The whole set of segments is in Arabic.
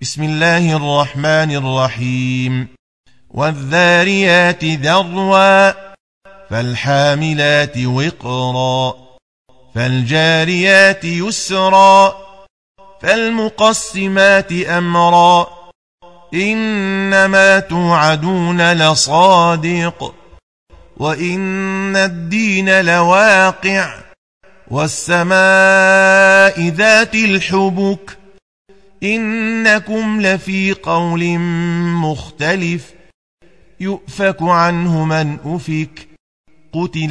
بسم الله الرحمن الرحيم والذاريات ذروا فالحاملات وقرا فالجاريات يسرا فالمقسمات أمرا إنما توعدون لصادق وإن الدين لواقع والسماء ذات الحبك إنكم لفي قول مختلف يؤفك عنه من أفك قتل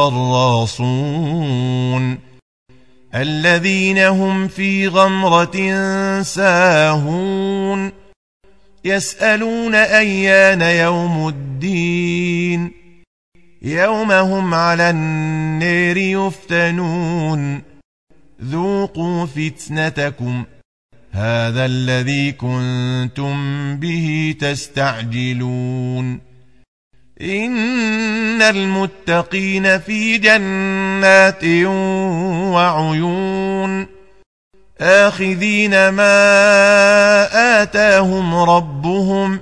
الخراصون الذين هم في غمرة ساهون يسألون أيان يوم الدين يوم هم على النار يفتنون ذوقوا فتنتكم هذا الذي كنتم به تستعجلون إن المتقين في جنات وعيون آخذين ما آتاهم ربهم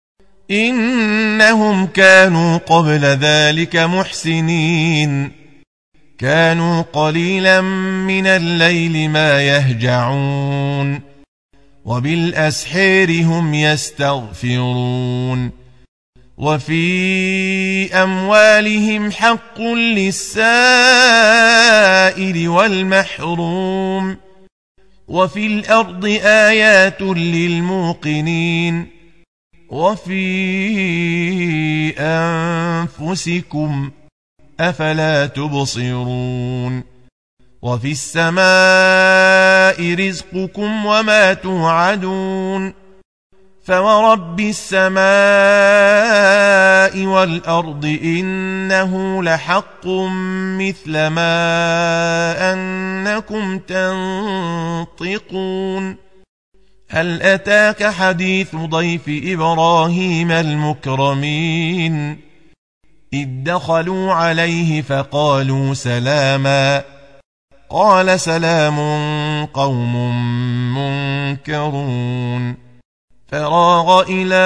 إنهم كانوا قبل ذلك محسنين كانوا قليلا من الليل ما يهجعون وبالأسحار هم يستغفرون وفي أموالهم حق للسائل والمحروم وفي الأرض آيات للموقنين وفي أنفسكم أفلا تبصرون وفي السماء رزقكم وما توعدون فورب السماء والأرض إنه لحق مثل ما أنكم تنطقون هل أتاك حديث ضيف إبراهيم المكرمين إذ دخلوا عليه فقالوا سلاما قال سلام قوم منكرون فراغ إلى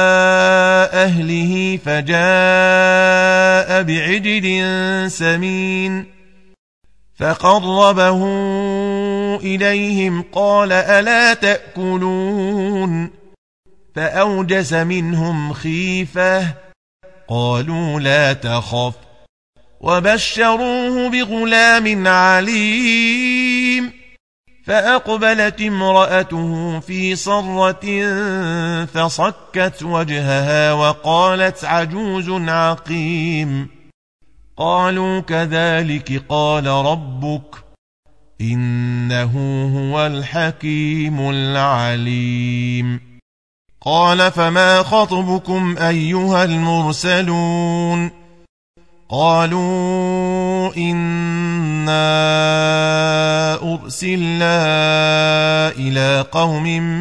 أهله فجاء بعجل سمين فقربه إليهم قال ألا تأكلون فأوجس منهم خيفة قالوا لا تخف وبشروه بغلام عليم فأقبلت امرأته في صرة فصكت وجهها وقالت عجوز عقيم قالوا كذلك قال ربك إنه هو الحكيم العليم قال فما خطبكم أيها المرسلون قالوا إنا أرسلنا إلى قوم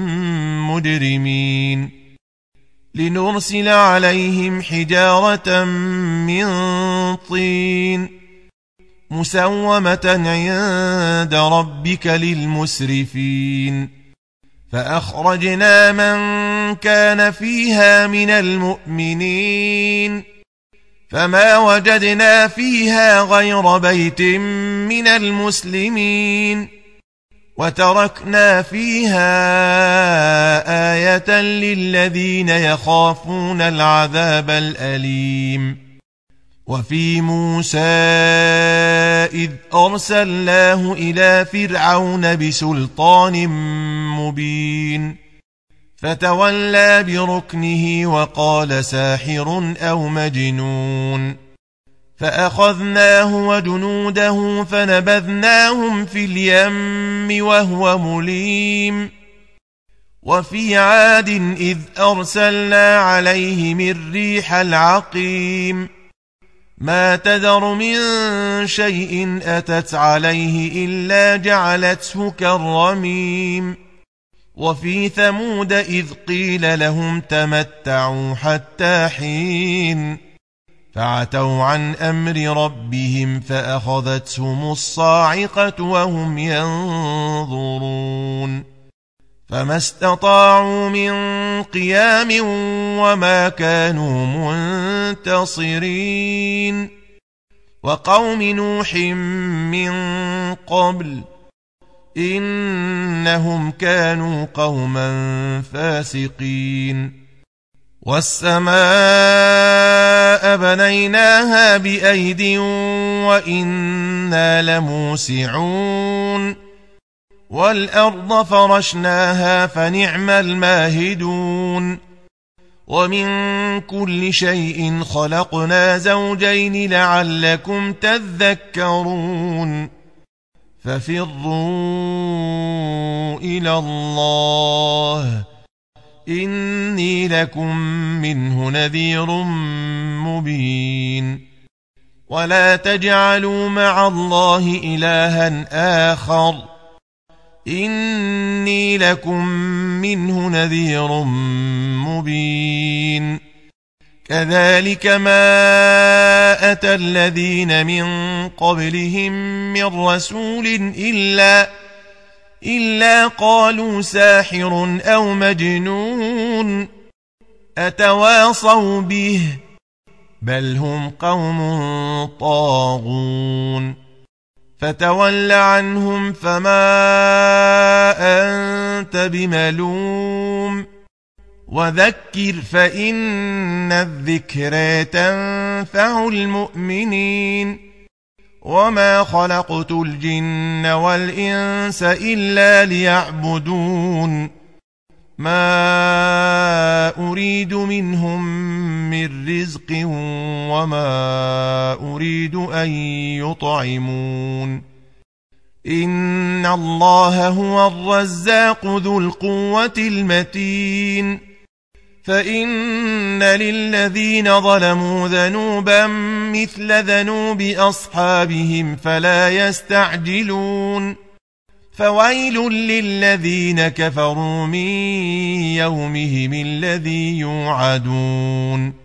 مجرمين لنرسل عليهم حجارة من طين مسومة عند ربك للمسرفين فأخرجنا من كان فيها من المؤمنين فما وجدنا فيها غير بيت من المسلمين وتركنا فيها آية للذين يخافون العذاب الأليم وفي موسى إذ أرسلناه إلى فرعون بسلطان مبين فتولى بركنه وقال ساحر أو مجنون فأخذناه وجنوده فنبذناهم في اليم وهو مليم وفي عاد إذ أرسلنا عليهم الريح العقيم ما تذر من شيء أتت عليه إلا جعلته كالرميم وفي ثمود إذ قيل لهم تمتعوا حتى حين فعتوا عن أمر ربهم فأخذتهم الصاعقة وهم ينظرون فما استطاعوا من قيام وما كانوا منتصرين وقوم نوح من قبل إنهم كانوا قوما فاسقين والسماء بنيناها بأيد وإنا لموسعون والأرض فرشناها فنعم الماهدون ومن كل شيء خلقنا زوجين لعلكم تذكرون ففروا إلى الله إني لكم منه نذير مبين ولا تجعلوا مع الله إلها آخر إني لكم منه نذير مبين كذلك ما أتى الذين من قبلهم من رسول إلا قالوا ساحر أو مجنون أتواصوا به بل هم قوم طاغون فتول عنهم فما أنت بملوم وذكر فإن الذكرى تنفع المؤمنين وما خلقت الجن والإنس إلا ليعبدون ما أريد منهم من رزق وما أريد أن يطعمون إن الله هو الرزاق ذو القوة المتين فإن للذين ظلموا ذنوبا مثل ذنوب أصحابهم فلا يستعجلون فويل للذين كفروا من يومهم الذي يوعدون